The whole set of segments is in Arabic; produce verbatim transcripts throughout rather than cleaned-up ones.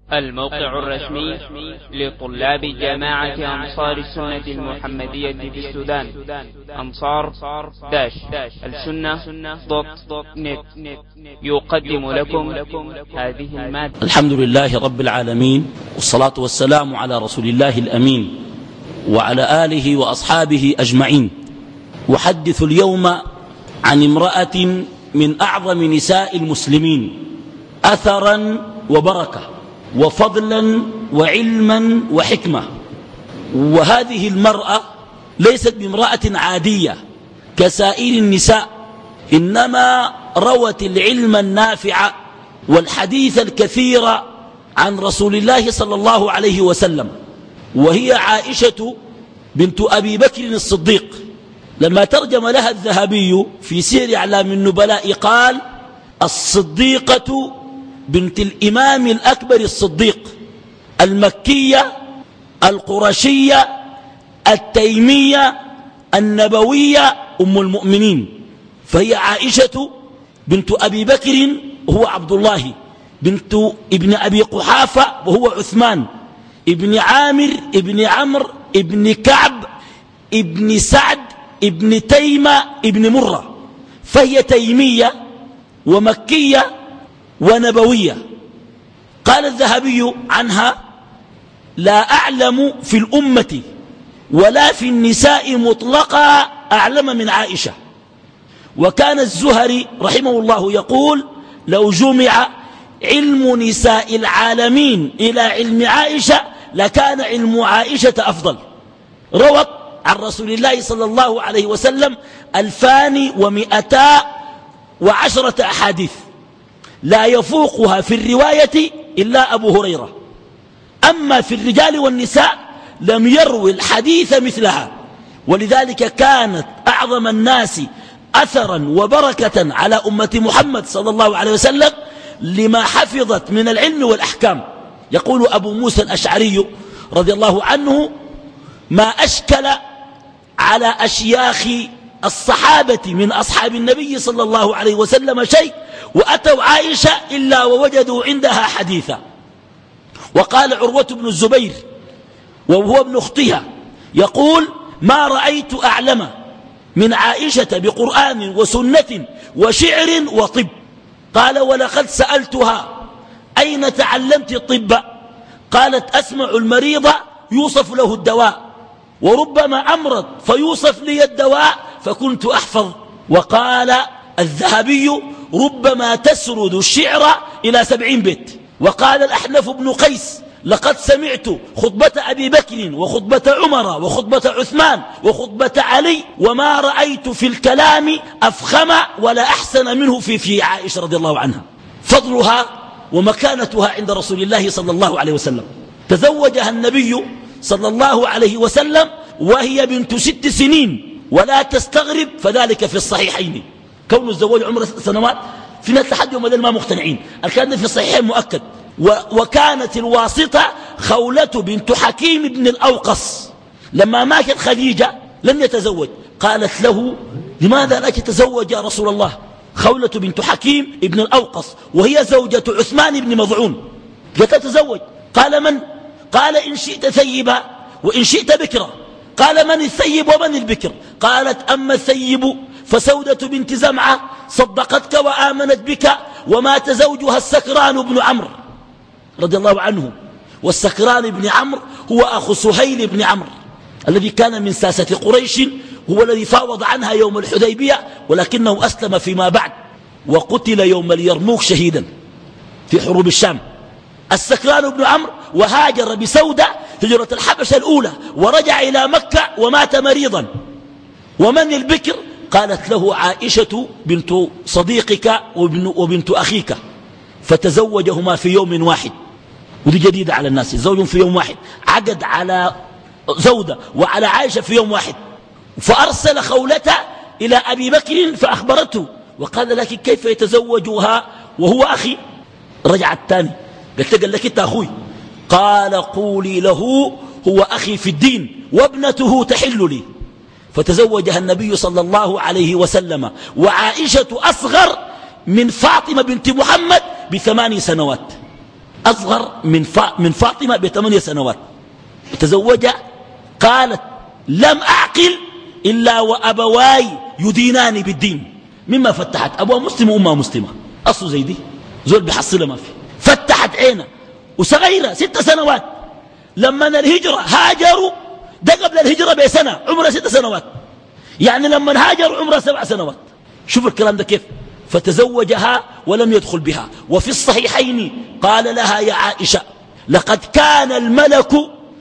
الموقع الرسمي لطلاب جامعة أنصار السنة المحمدية في السودان أنصار داش السنة دوت نت يقدم لكم هذه المادة. الحمد لله رب العالمين، والصلاة والسلام على رسول الله الأمين وعلى آله وأصحابه أجمعين. وحدث اليوم عن امرأة من أعظم نساء المسلمين أثرا وبركة وفضلا وعلما وحكمة. وهذه المرأة ليست بامرأة عادية كسائر النساء، إنما روت العلم النافع والحديث الكثير عن رسول الله صلى الله عليه وسلم، وهي عائشة بنت أبي بكر الصديق. لما ترجم لها الذهبي في سير أعلام النبلاء قال: الصديقة بنت الإمام الأكبر الصديق، المكية القرشية التيمية النبوية أم المؤمنين. فهي عائشة بنت أبي بكر وهو عبد الله، بنت ابن أبي قحافة وهو عثمان، ابن عامر ابن عمرو ابن كعب ابن سعد ابن تيمة ابن مرة. فهي تيمية ومكية ونبوية. قال الذهبي عنها: لا أعلم في الأمة ولا في النساء مطلقا أعلم من عائشة. وكان الزهري رحمه الله يقول: لو جمع علم نساء العالمين إلى علم عائشة لكان علم عائشة أفضل. روت عن رسول الله صلى الله عليه وسلم ألفان ومئتا وعشرة أحاديث، لا يفوقها في الرواية إلا أبو هريرة. أما في الرجال والنساء لم يروي الحديث مثلها، ولذلك كانت أعظم الناس أثرا وبركة على أمة محمد صلى الله عليه وسلم لما حفظت من العلم والأحكام. يقول أبو موسى الأشعري رضي الله عنه: ما أشكل على أشياخ الصحابة من أصحاب النبي صلى الله عليه وسلم شيء وأتوا عائشة إلا ووجدوا عندها حديثا. وقال عروة بن الزبير وهو ابن أختها يقول: ما رأيت أعلم من عائشة بقرآن وسنة وشعر وطب. قال: ولقد سألتها: أين تعلمت الطب؟ قالت: أسمع المريض يوصف له الدواء، وربما أمرض فيوصف لي الدواء فكنت أحفظ. وقال الذهبي: ربما تسرد الشعر إلى سبعين بيت. وقال الأحنف بن قيس: لقد سمعت خطبة أبي بكر وخطبة عمر وخطبة عثمان وخطبة علي وما رأيت في الكلام أفخم ولا أحسن منه في في عائشة رضي الله عنها. فضلها ومكانتها عند رسول الله صلى الله عليه وسلم. تزوجها النبي صلى الله عليه وسلم وهي بنت ست سنين، ولا تستغرب فذلك في الصحيحين. كون الزواج عمر ست سنوات في ناس لحد يوم ما مقتنعين، الكلام في الصحيحين مؤكد. وكانت الواسطة خولة بنت حكيم بن الأوقص. لما ماتت خديجة لم يتزوج، قالت له: لماذا لا تتزوج يا رسول الله؟ خولة بنت حكيم بن الأوقص وهي زوجة عثمان بن مظعون. قالت: تتزوج. قال: من؟ قال: إن شئت ثيبا وإن شئت بكرا. قال: من الثيب ومن البكر؟ قالت: أما الثيب فسودة بنت زمعة صدقتك وآمنت بك ومات زوجها السكران بن عمرو رضي الله عنه. والسكران بن عمرو هو أخو سهيل بن عمرو الذي كان من ساسة قريش، هو الذي فاوض عنها يوم الحديبية، ولكنه أسلم فيما بعد وقتل يوم اليرموك شهيدا في حروب الشام. السكران بن عمرو وهاجر بسودة هجرة الحبشة الأولى ورجع إلى مكة ومات مريضا. ومن البكر؟ قالت له: عائشة بنت صديقك وبنت أخيك. فتزوجهما في يوم واحد، ودي جديدة على الناس، الزوج في يوم واحد. عقد على زودة وعلى عائشة في يوم واحد. فأرسل خولته إلى أبي بكر فأخبرته، وقال: لكن كيف يتزوجها وهو أخي؟ رجع الثاني قلت: قال لك أنت أخوي. قال: قولي له هو أخي في الدين وابنته تحل لي. فتزوجها النبي صلى الله عليه وسلم وعائشة أصغر من فاطمة بنت محمد بثمان سنوات. أصغر من, فا من فاطمة بثمانية سنوات تزوجها. قالت لم أعقل إلا وأبواي يدينان بالدين، مما فتحت أبوها مسلم وأمها مسلمة، أصله زي دي زول بيحصلها ما في. فتحت عينها وصغيرة ست سنوات. لما الهجرة هاجروا ده قبل الهجرة بسنة عمرها ست سنوات، يعني لما هاجروا عمرها سبع سنوات. شوف الكلام ده كيف. فتزوجها ولم يدخل بها. وفي الصحيحين قال لها يا عائشة لقد كان الملك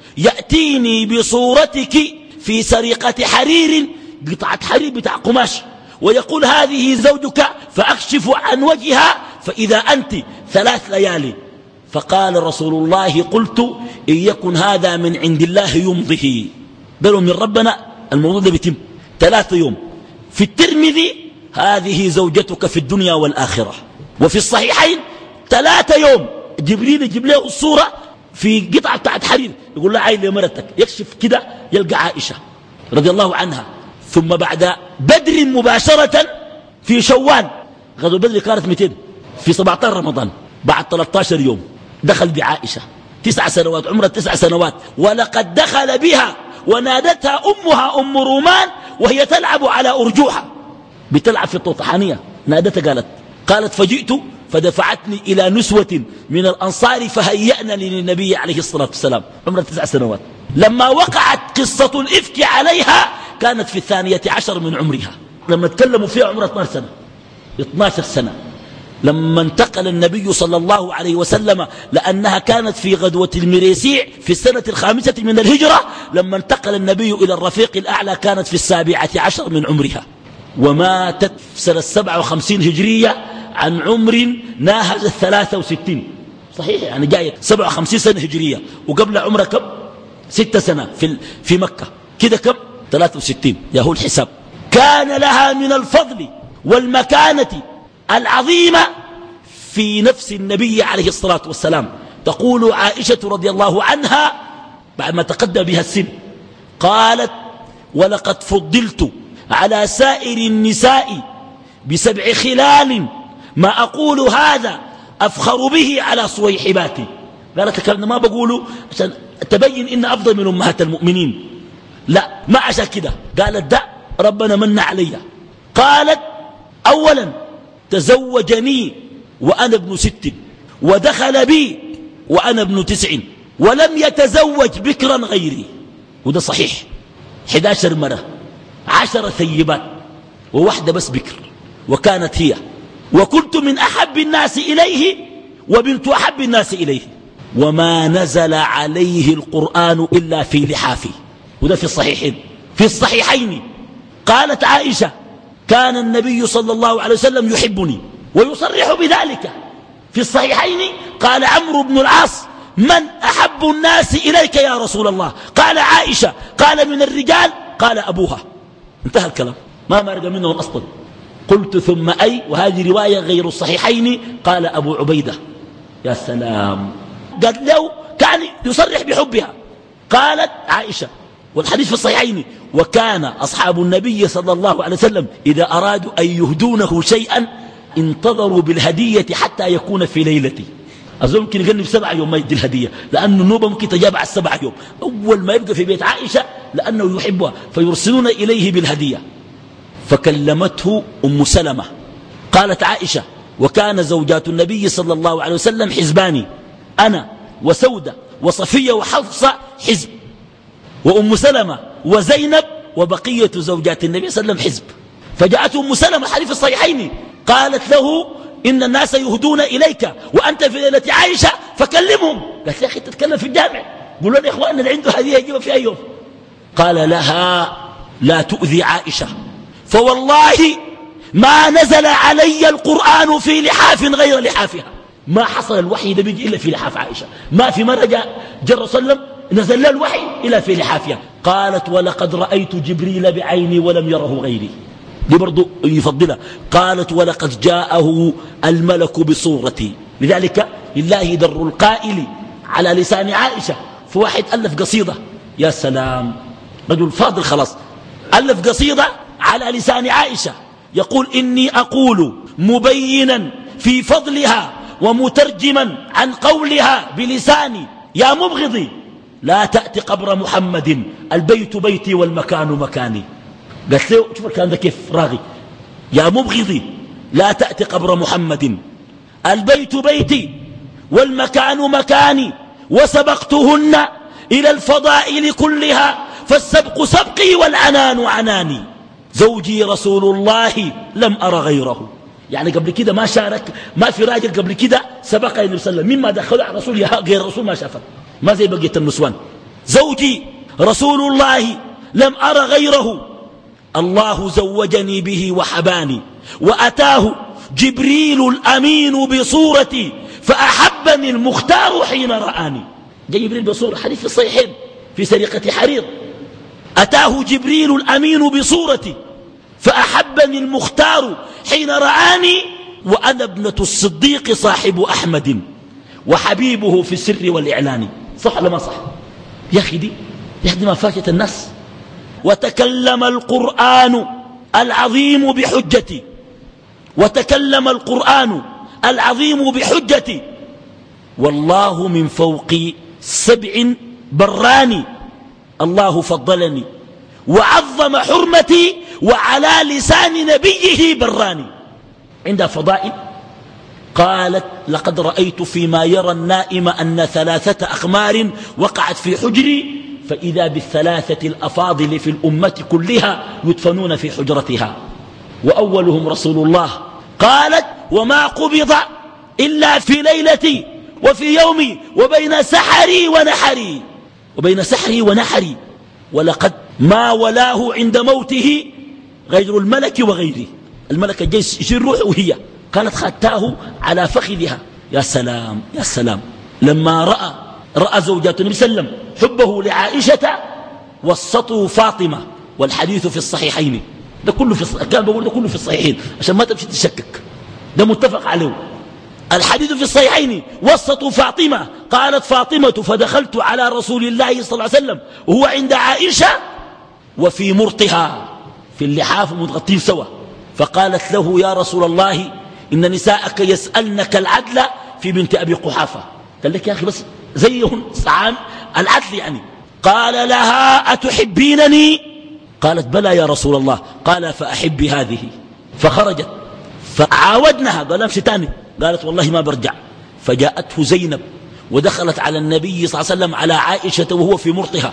يأتيني بصورتك في سرقة حرير، قطعة حرير بتاع قماش، ويقول هذه زوجك، فأكشف عن وجهها فإذا أنت ثلاث ليالي. فقال رسول الله قلت إن يكن هذا من عند الله يمضه، قالوا من ربنا الموضوع ده بيتم ثلاثة يوم. في الترمذي هذه زوجتك في الدنيا والآخرة. وفي الصحيحين ثلاثة يوم جبريل يجيب له الصورة في قطعة بتاعت حرير، يقول لها عين لمرتك، يكشف كده يلقى عائشة رضي الله عنها. ثم بعد بدر مباشرة في شوال، غزوة بدر كانت مئتين في سبعة عشر رمضان، بعد ثلاثة عشر يوم دخل بعائشة تسع سنوات، عمرها تسع سنوات. ولقد دخل بها ونادتها أمها أم رومان وهي تلعب على أرجوحة، بتلعب في الطوطحانية، نادتها قالت قالت فجئت فدفعتني إلى نسوة من الأنصار فهيأنني للنبي عليه الصلاة والسلام، عمرها تسع سنوات. لما وقعت قصة الإفك عليها كانت في الثانية عشر من عمرها، لما تكلموا فيها عمرها اثنتا عشرة سنة اثنتا عشرة سنة. لما انتقل النبي صلى الله عليه وسلم، لأنها كانت في غدوة المريسيع في السنة الخامسة من الهجرة، لما انتقل النبي إلى الرفيق الأعلى كانت في السابعة عشر من عمرها، وماتت في سنة سبعة وخمسين هجرية عن عمر ناهز الثلاثة وستين. صحيح يعني جاية سبعة وخمسين سنة هجرية، وقبل عمرها كم؟ ستة سنة في, في مكة، كده كم؟ ثلاثة وستين. يا هو الحساب. كان لها من الفضل والمكانة العظيمة في نفس النبي عليه الصلاة والسلام. تقول عائشة رضي الله عنها بعد ما تقدم بها السن، قالت ولقد فضلت على سائر النساء بسبع خلال ما أقول هذا أفخر به على صويحباتي. قالت الكلام ما بقوله عشان تبين إن أفضل من أمهات المؤمنين، لا ما عشان كده، قالت ده ربنا من علي. قالت أولا تزوجني وأنا ابن ست، ودخل بي وأنا ابن تسع، ولم يتزوج بكرا غيري. وده صحيح، إحدى عشرة مرة، عشر ثيبات وواحدة بس بكر، وكانت هي. وكنت من أحب الناس إليه وبنت أحب الناس إليه، وما نزل عليه القرآن إلا في لحافي. وده في الصحيحين. في الصحيحين قالت عائشة كان النبي صلى الله عليه وسلم يحبني ويصرح بذلك. في الصحيحين قال عمرو بن العاص من أحب الناس إليك يا رسول الله؟ قال عائشة. قال من الرجال؟ قال أبوها. انتهى الكلام، ما مرق منهم أصلا. قلت ثم أي؟ وهذه رواية غير الصحيحين. قال أبو عبيدة. يا سلام، قال له كان يصرح بحبها. قالت عائشة والحديث في الصحيحين وكان أصحاب النبي صلى الله عليه وسلم إذا أرادوا أن يهدونه شيئا انتظروا بالهدية حتى يكون في ليلته. أظن ممكن يقلب سبعة يوم ما يدي الهدية، لأنه النوبة ممكن تجاب على السبعة يوم أول ما يبقى في بيت عائشة، لأنه يحبها فيرسلون إليه بالهدية. فكلمته أم سلمة. قالت عائشة وكان زوجات النبي صلى الله عليه وسلم حزبان، أنا وسودة وصفية وحفصة حزب، وأم سلمة وزينب وبقية زوجات النبي صلى الله عليه وسلم حزب. فجاءته أم سلمة حديث الصحيحين قالت له إن الناس يهدون إليك وأنت في ليلة عائشة فكلمهم. قالت يا أخي تتكلم في الجامع، قولوا لي إخواننا اللي عنده هدية يجيبها في أي يوم. قال لها لا تؤذي عائشة، فوالله ما نزل علي القرآن في لحاف غير لحافها. ما حصل الوحي ده بيجي إلا في لحاف عائشة، ما في مرة جاء جر صلى الله عليه وسلم نزل له الوحي إلا في لحافها. قالت ولقد رأيت جبريل بعيني ولم يره غيري. دي برضو يفضلها. قالت ولقد جاءه الملك بصورتي. لذلك لله در القائل على لسان عائشة. فواحد ألف قصيدة، يا سلام، رجل فاضل خلاص، ألف قصيدة على لسان عائشة يقول إني أقول مبينا في فضلها ومترجما عن قولها بلساني يا مبغضي لا تأتي قبر محمد البيت بيتي والمكان مكاني. قالت له شوف الكلام ده كيف راغي. يا مبغضي لا تأتي قبر محمد البيت بيتي والمكان مكاني وسبقتهن إلى الفضائل كلها فالسبق سبقي والعنان عناني. زوجي رسول الله لم أر غيره. يعني قبل كده ما شارك، ما في راجل قبل كده سبق النبي صلى الله عليه وسلم مما دخل على رسول غير الرسول ما شافه، ما زي بقية النسوان. زوجي رسول الله لم أر غيره الله زوجني به وحباني وأتاه جبريل الأمين بصورتي فأحبني المختار حين رآني. جاء جبريل بصورة، حديث في الصحيحين في سرقة حرير. أتاه جبريل الأمين بصورتي فأحبني المختار حين رآني وأنا ابنة الصديق صاحب أحمد وحبيبه في السر والإعلان. صح ولا ما صح؟ يا أخي دي يا أخي دي ما فاتت الناس. وتكلم القرآن العظيم بحجتي وتكلم القرآن العظيم بحجتي والله من فوق سبع براني. الله فضلني وعظم حرمتي وعلى لسان نبيه براني. عندها فضائل. قالت لقد رأيت فيما يرى النائم أن ثلاثة أخمار وقعت في حجري فإذا بالثلاثة الأفاضل في الأمة كلها يدفنون في حجرتها وأولهم رسول الله. قالت وما قبض إلا في ليلتي وفي يومي وبين سحري ونحري وبين سحري ونحري ولقد ما ولاه عند موته غير الملك وغيره. الملك الجاي يشير روحه وهي قالت خدتاه على فخذها. يا سلام يا سلام. لما رأى رأى زوجات النبي صلى الله عليه وسلم حبه لعائشة وسطوا فاطمة والحديث في الصحيحين. ده كله في كان بقول ده كله في الصحيحين عشان ما تمشي تشكك، ده متفق عليه. الحديث في الصحيحين وسطوا فاطمة. قالت فاطمة فدخلت على رسول الله صلى الله عليه وسلم وهو عند عائشة وفي مرطها في اللحاف متغطين سوا فقالت له يا رسول الله إن نساءك يسألنك العدل في بنت أبي قحافة. قال لك يا أخي بس زيهم سعان العدل يعني. قال لها أتحبينني؟ قالت بلى يا رسول الله. قال فأحبي هذه. فخرجت فعاودنها قال امشي تاني. قالت والله ما برجع. فجاءته زينب ودخلت على النبي صلى الله عليه وسلم على عائشة وهو في مرطها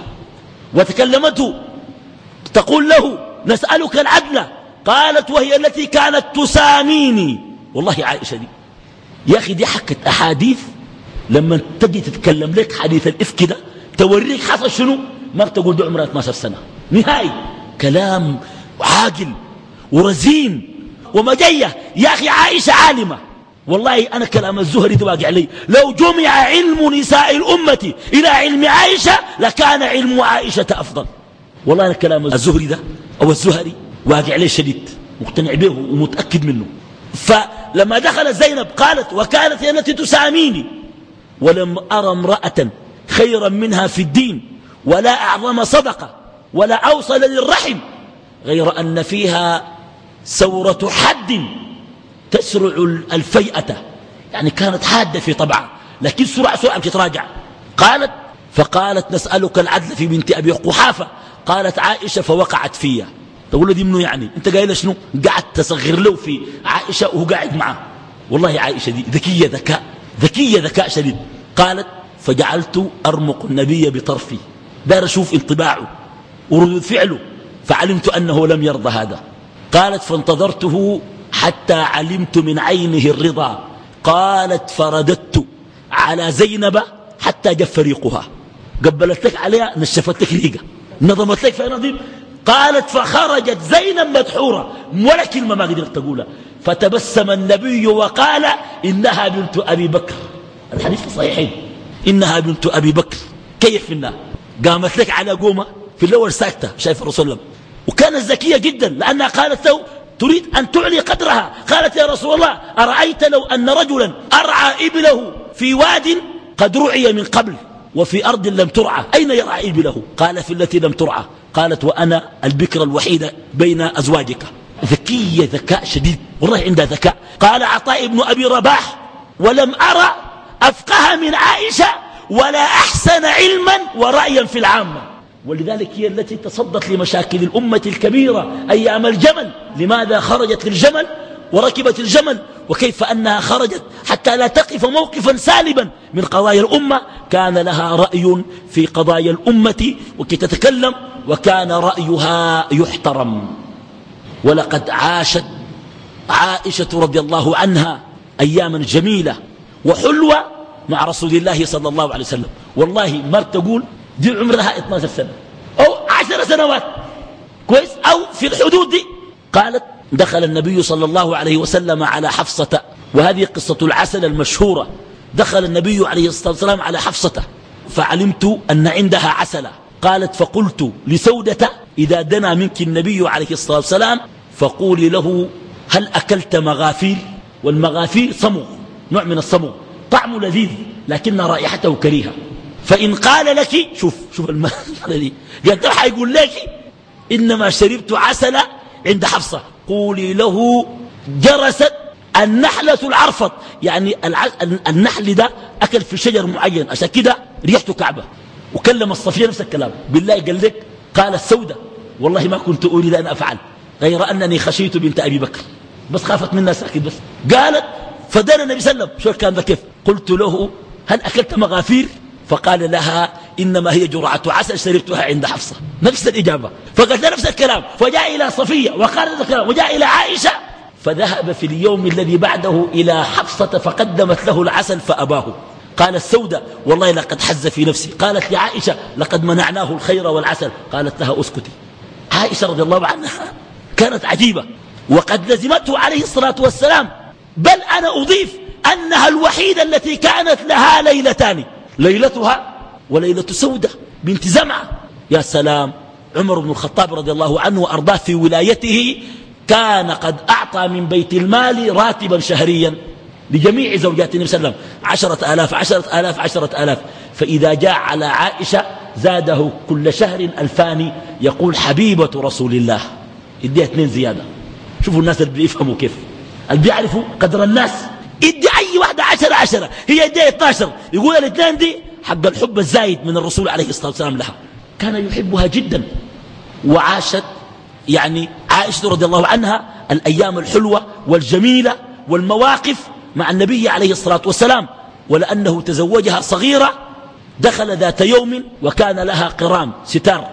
وتكلمته تقول له نسألك العدل. قالت وهي التي كانت تساميني. والله عائشة دي يا أخي دي حكت أحاديث لما تجي تتكلم لك حديث الإفك كده توريك حصل شنو ما بتقول دي عمرها اثناشر سنة نهائي. كلام عاقل ورزين ومجية. يا أخي عائشة عالمة والله. أنا كلام الزهري ده واقع علي. لو جمع علم نساء الأمة إلى علم عائشة لكان علم عائشة أفضل. والله أنا كلام الزهري ده أو الزهري واقع عليه شديد مقتنع به ومتأكد منه. فلما دخلت زينب قالت وكانت هي التي تساميني ولم أرى امرأة خيرا منها في الدين ولا أعظم صدقة ولا أوصل للرحم غير أن فيها سورة حد تسرع الفيئة. يعني كانت حادة في طبعها لكن سرعة سرعة بتتراجع. قالت فقالت نسألك العدل في بنت أبي قحافة. قالت عائشة فوقعت فيها. تقول له دي منه يعني انت قايل شنو؟ قاعد تصغر له في عائشة وهو قاعد معه. والله عائشة دي ذكية ذكاء ذكية ذكاء شديد. قالت فجعلت أرمق النبي بطرفي دار أشوف انطباعه وردود فعله فعلمت أنه لم يرضى هذا. قالت فانتظرته حتى علمت من عينه الرضا. قالت فرددت على زينب حتى جف ريقها. قبلت لك عليها نشفت لك ريقها نظمت لك في نظيم. قالت فخرجت زينب مدحورة ولا كلمة ما قدرت تقولها. فتبسم النبي وقال إنها بنت أبي بكر. الحديث في الصحيحين إنها بنت أبي بكر. كيف إنها قامت لك على قومة في الأول ساكتة شايف الرسول الله. وكانت ذكية جدا لأنها قالت له تريد أن تعلي قدرها. قالت يا رسول الله أرأيت لو أن رجلا أرعى إبله في واد قد رعي من قبل وفي أرض لم ترعى أين يرعى إبله؟ قال في التي لم ترعى. قالت وأنا البكرة الوحيدة بين أزواجك. ذكية ذكاء شديد والله عندها ذكاء. قال عطاء بن أبي رباح ولم أرى أفقه من عائشة ولا أحسن علما ورأيا في العامة. ولذلك هي التي تصدت لمشاكل الأمة الكبيرة أيام الجمل. لماذا خرجت للجمل وركبت الجمل؟ وكيف أنها خرجت حتى لا تقف موقفا سالبا من قضايا الأمة. كان لها رأي في قضايا الأمة وكي تتكلم، وكان رأيها يحترم. ولقد عاشت عائشة رضي الله عنها أياما جميلة وحلوة مع رسول الله صلى الله عليه وسلم. والله ما تقول دي عمرها اثنتا عشرة سنة أو عشر سنوات كويس أو في الحدود دي. قالت دخل النبي صلى الله عليه وسلم على حفصة، وهذه قصة العسل المشهورة. دخل النبي عليه الصلاة والسلام على حفصة فعلمت أن عندها عسل. قالت فقلت لسودة إذا دنا منك النبي عليه الصلاة والسلام فقولي له هل أكلت مغافير؟ والمغافير صمغ، نوع من الصمغ، طعم لذيذ لكن رائحته كريهة. فإن قال لك شوف شوف المسألة دي، قالت له حيقول لك إنما شربت عسل عند حفصة، قولي له جرست النحلة العرفط، يعني النحل ده أكل في شجر معين عشان كده ريحته كعبة. وكلم الصفية نفس الكلام. بالله قال لك قال السودة والله ما كنت أريد أن أفعل غير أنني خشيت بنت أبي بكر بس خافت منها ساكت بس. قالت فدنا النبي صلى الله عليه وسلم شو كان ذا كيف؟ قلت له هل أكلت مغافير؟ فقال لها إنما هي جرعة عسل شربتها عند حفصة. نفس الإجابة. فقالت له نفس الكلام. فجاء إلى صفية وقال نفس الكلام، وجاء إلى عائشة. فذهب في اليوم الذي بعده إلى حفصة فقدمت له العسل فأباه. قال السودة والله لقد حز في نفسي. قالت لعائشة لقد منعناه الخير والعسل. قالت لها اسكتي. عائشة رضي الله عنها كانت عجيبة وقد لزمته عليه الصلاة والسلام، بل أنا أضيف أنها الوحيدة التي كانت لها ليلتان، ليلتها وليلة سودة بنت زمعة. يا سلام. عمر بن الخطاب رضي الله عنه وأرضاه في ولايته كان قد أعطى من بيت المال راتبا شهريا لجميع زوجات النبي صلى الله عليه وسلم، عشرة آلاف عشرة آلاف عشرة آلاف. فإذا جاء على عائشة زاده كل شهر ألفان، يقول حبيبة رسول الله، اديها اثنين زيادة. شوفوا الناس اللي بيفهموا كيف، اللي بيعرفوا قدر الناس. ادي أي واحدة عشرة عشرة، هي اديها اثناشر، يقول الاثنين دي حق الحب الزايد من الرسول عليه الصلاة والسلام لها. كان يحبها جدا. وعاشت يعني عائشة رضي الله عنها الأيام الحلوة والجميلة والمواقف مع النبي عليه الصلاة والسلام. ولأنه تزوجها صغيرة دخل ذات يوم وكان لها قرام ستار،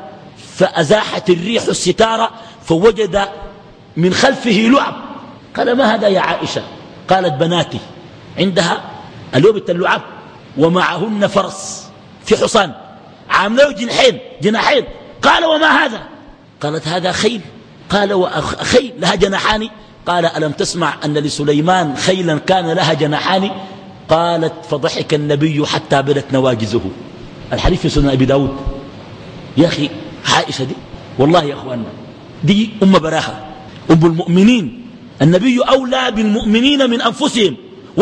فأزاحت الريح الستارة فوجد من خلفه لعب. قال ما هذا يا عائشة؟ قالت بناتي. عندها اليوم اللعاب ومعهن فرس في حصان عامله جناحين جناحين. قال وما هذا؟ قالت هذا خيل. قال وخيل لها جناحان؟ قال ألم تسمع أن لسليمان خيلا كان لها جناحان؟ قالت فضحك النبي حتى بدت نواجزه. الحديث في سنن أبي داود. يا أخي عائشة دي والله يا أخواننا دي أم براها، أم المؤمنين. النبي أولى بالمؤمنين من أنفسهم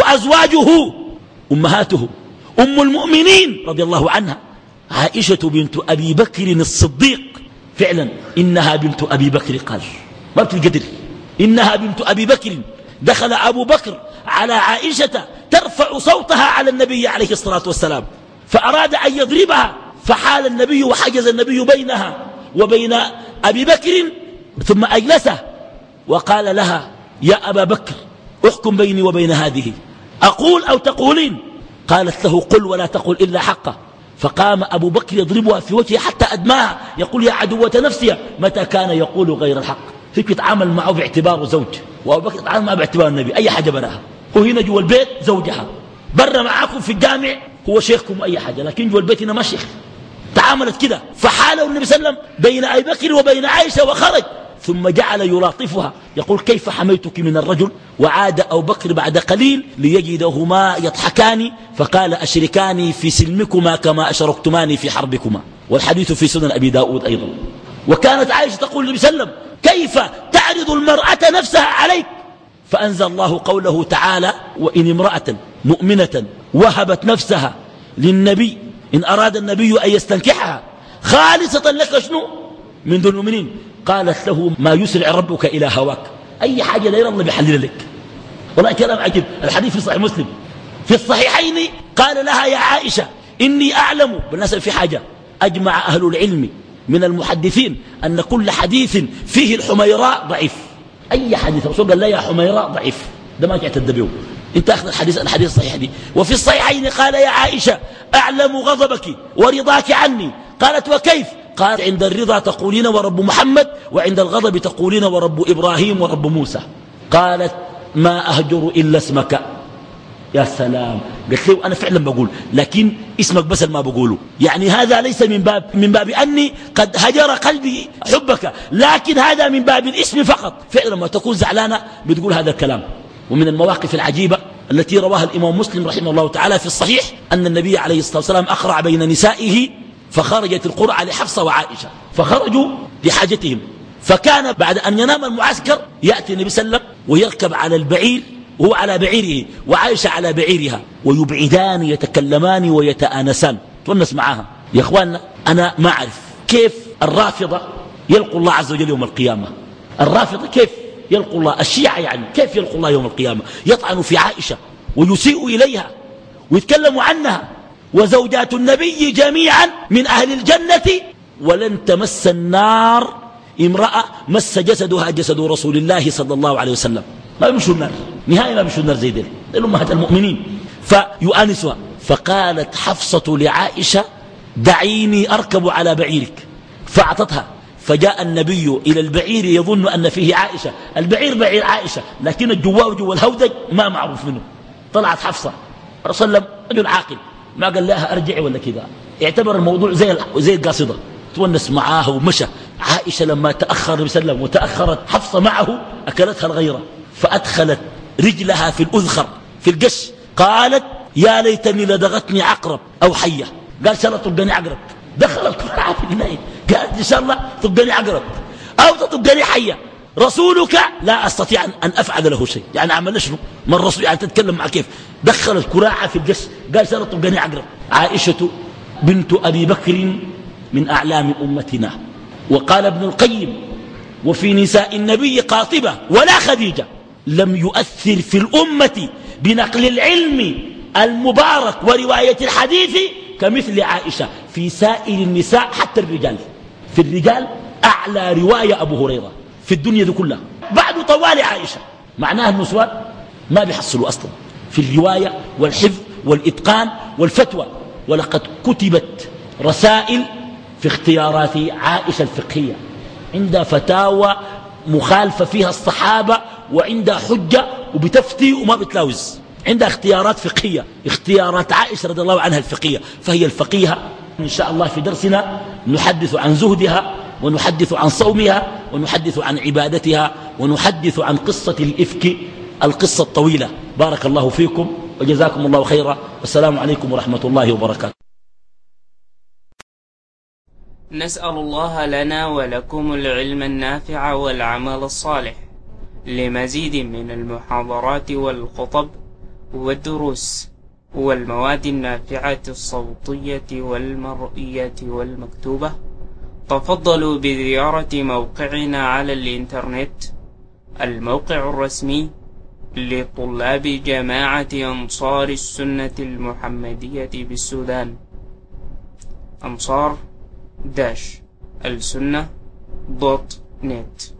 وأزواجه أمهاته. أم المؤمنين رضي الله عنها عائشة بنت أبي بكر الصديق. فعلا إنها بنت أبي بكر. قال ما بتقدر إنها بنت أبي بكر. دخل أبو بكر على عائشة ترفع صوتها على النبي عليه الصلاة والسلام فأراد أن يضربها، فحال النبي وحجز النبي بينها وبين أبي بكر ثم أجلسه وقال لها يا أبا بكر احكم بيني وبين هذه، أقول أو تقولين؟ قالت له قل ولا تقل إلا حقا. فقام أبو بكر يضربها في وجهها حتى أدماها، يقول يا عدوة نفسي متى كان يقول غير الحق. فيك يتعامل معه باعتباره زوج، وأبو بكر يتعامل معه باعتبار النبي. أي حاجة براها. وهنا جوا البيت زوجها، برا معاكم في الجامع هو شيخكم أي حاجة، لكن جوا البيت هنا ما شيخ. تعاملت كده. فحاله النبي صلى الله عليه وسلم بين أبي بكر وبين عائشة وخرج، ثم جعل يلاطفها يقول كيف حميتك من الرجل؟ وعاد أبو بكر بعد قليل ليجدهما يضحكان فقال أشركاني في سلمكما كما أشركتماني في حربكما. والحديث في سنن أبي داود أيضا. وكانت عائشة تقول للنبي صلى الله عليه وسلم كيف تعرض المرأة نفسها عليك؟ فأنزل الله قوله تعالى وإن امرأة مؤمنة وهبت نفسها للنبي إن أراد النبي أن يستنكحها خالصة لك شنو من دون المؤمنين. قالت له ما يسرع ربك إلى هواك. أي حاجة لا يرى الله بيحلل لك. والله كلام عجيب. الحديث في صحيح مسلم في الصحيحين قال لها يا عائشة إني أعلم بالنسبة في حاجة أجمع أهل العلم من المحدثين أن كل حديث فيه الحميراء ضعيف. أي حديث رسول قال لا يا حميراء ضعيف، ده ما تعتد به، انت أخذ الحديث الحديث الصحيح دي. وفي الصحيحين قال يا عائشة أعلم غضبك ورضاك عني. قالت وكيف؟ قال عند الرضا تقولين ورب محمد، وعند الغضب تقولين ورب إبراهيم ورب موسى. قالت ما أهجر إلا اسمك. يا سلام، قلت له أنا فعلا بقول لكن اسمك بس ما بقوله، يعني هذا ليس من باب من باب أني قد هجر قلبي حبك، لكن هذا من باب الاسم فقط. فعلا ما تكون زعلانة بتقول هذا الكلام. ومن المواقف العجيبة التي رواها الإمام مسلم رحمه الله تعالى في الصحيح أن النبي عليه الصلاة والسلام أخرع بين نسائه، فخرجت القرعة لحفصة وعائشة، فخرجوا لحاجتهم، فكان بعد أن ينام المعسكر يأتي النبي صلى الله عليه وسلم ويركب على البعير وهو على بعيره وعائشة على بعيرها، ويبعدان يتكلمان ويتآنسان، تونس معاها. يا أخواننا أنا ما أعرف كيف الرافضة يلقوا الله عز وجل يوم القيامة. الرافضة كيف يلقوا الله، الشيعة يعني كيف يلقوا الله يوم القيامة؟ يطعنوا في عائشة ويسيئوا إليها ويتكلموا عنها، وزوجات النبي جميعا من أهل الجنة ولن تمس النار امرأة مس جسدها جسد رسول الله صلى الله عليه وسلم. ما بيمشوا النار نهاية، ما بيمشوا النار زي دي الأمهات المؤمنين. فيؤانسها، فقالت حفصة لعائشة دعيني أركب على بعيرك، فأعطتها. فجاء النبي إلى البعير يظن أن فيه عائشة، البعير بعير عائشة، لكن الجواب جوا الهودج ما معروف منه. طلعت حفصة، الرسول صلى الله عليه وسلم رجل عاقل ما قال لها أرجعي ولا كذا، اعتبر الموضوع زي زي القاصدة، تونس معاها ومشى. عائشة لما تأخر النبي صلى الله عليه وسلم وتأخرت حفصة معه أكلتها الغيرة، فأدخلت رجلها في الأذخر في القش، قالت يا ليتني لدغتني عقرب أو حية. قال إن شاء الله تبقني عقرب، دخلت كراعة في الناي، قالت إن شاء الله تبقني عقرب أو تبقني حية، رسولك لا أستطيع أن أفعل له شيء. يعني عمل شنو من الرسول؟ يعني تتكلم مع كيف؟ دخلت كراعة في القش، قال إن شاء الله تبقني عقرب. عائشة بنت أبي بكر من أعلام أمتنا. وقال ابن القيم وفي نساء النبي قاطبة ولا خديجة لم يؤثر في الأمة بنقل العلم المبارك ورواية الحديث كمثل عائشة في سائر النساء حتى الرجال. في الرجال أعلى رواية أبو هريرة في الدنيا دي كلها بعد طوال عائشة. معناها النسوان ما بيحصلوا أصلا في الرواية والحفظ والإتقان والفتوى. ولقد كتبت رسائل في اختيارات عائشة الفقهية، عندها فتاوى مخالفة فيها الصحابة، وعندها حجة وبتفتي وما بتلاوز، عندها اختيارات فقهية، اختيارات عائشة رضي الله عنها الفقهية، فهي الفقيهة. إن شاء الله في درسنا نحدث عن زهدها، ونحدث عن صومها، ونحدث عن عبادتها، ونحدث عن قصة الإفك القصة الطويلة. بارك الله فيكم وجزاكم الله خيرا، والسلام عليكم ورحمة الله وبركاته. نسأل الله لنا ولكم العلم النافع والعمل الصالح. لمزيد من المحاضرات والخطب والدروس والمواد النافعة الصوتية والمرئية والمكتوبة، تفضلوا بزيارة موقعنا على الإنترنت، الموقع الرسمي لطلاب جماعة أنصار السنة المحمدية بالسودان، أنصار داش السنة دوت نت.